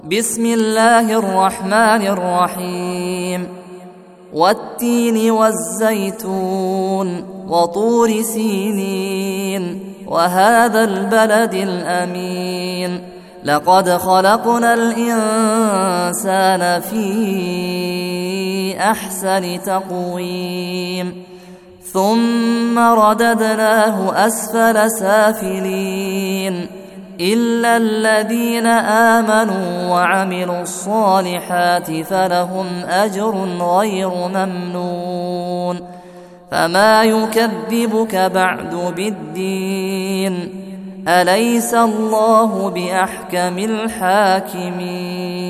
بسم الله الرحمن الرحيم والتين والزيتون وطور سينين وهذا البلد الأمين لقد خلقنا الإنسان في أحسن تقويم ثم رددناه أسفل سافلين إلا الذين آمنوا وعملوا الصالحات فلهم أجر غير ممنون فما يكذبك بعد بالدين أليس الله بأحكم الحاكمين